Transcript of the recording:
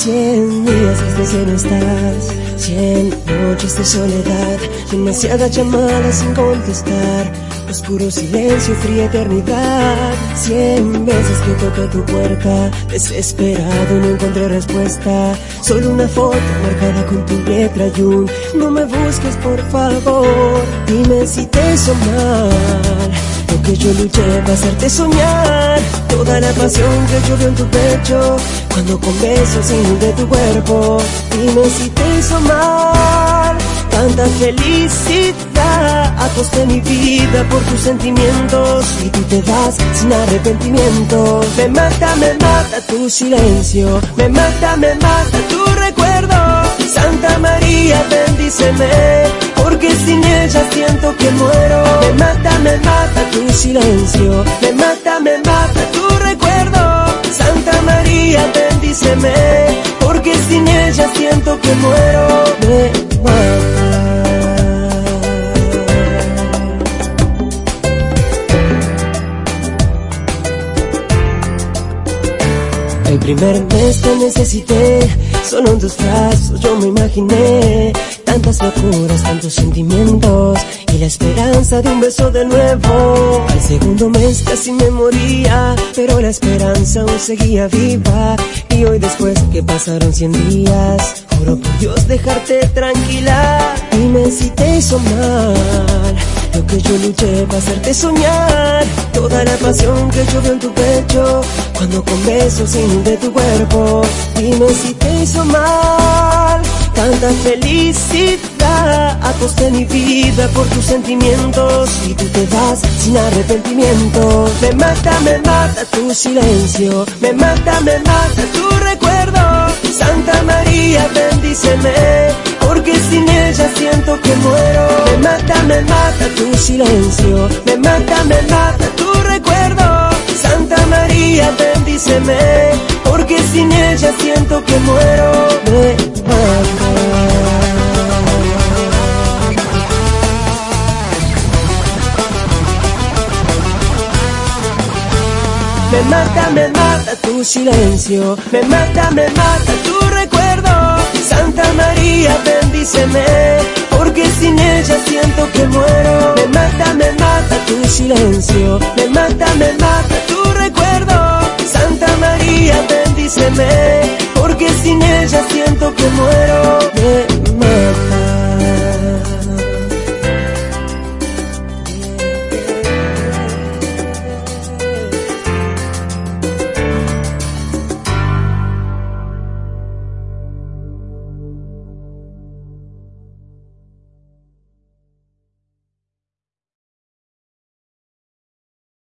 100 días desde que no estás, 100 noches de soledad, demasiadas llamadas sin contestar, oscuro silencio, fría eternidad. 100 veces que toqué tu puerta, desesperado no encontré respuesta, solo una foto marcada con tu letra y un no me busques por favor. Dime si te hizo mal lo que yo luché para hacerte soñar, toda la pasión que llovió en tu pecho cuando con besos inundé tu cuerpo. Dime si te hizo mal tanta felicidad, aposté mi vida por tus sentimientos y tú te vas sin arrepentimiento. Me mata tu silencio, me mata tu recuerdo. Santa María, bendíceme, porque sin ella siento que muero. Me mata tu silencio, me mata tu recuerdo. Santa María, bendíceme, porque sin ella siento que muero. Me mata. El primer mes te necesité, solo en tus brazos yo me imaginé tantas locuras, tantos sentimientos y la esperanza de un beso de nuevo. Al segundo mes casi me moría, pero la esperanza aún seguía viva. Y hoy después que pasaron 100 días, juro por Dios dejarte tranquila. Dime si te hizo mal lo que yo luché para hacerte soñar, toda la pasión que llovió en tu pecho cuando con besos inundé tu cuerpo. Dime si te hizo mal tanta felicidad, aposté mi vida por tus sentimientos y tú te vas sin arrepentimiento. Me mata tu silencio, me mata tu recuerdo. Santa María, bendíceme, porque sin ella siento que muero. Me mata tu silencio, me mata tu recuerdo. Santa María, bendíceme, porque sin ella siento que muero. Me mata tu silencio, me mata tu recuerdo. Santa María, bendíceme, porque sin ella siento que muero. Me mata tu silencio, me mata tu recuerdo. Santa María, bendíceme, porque sin ella siento que muero.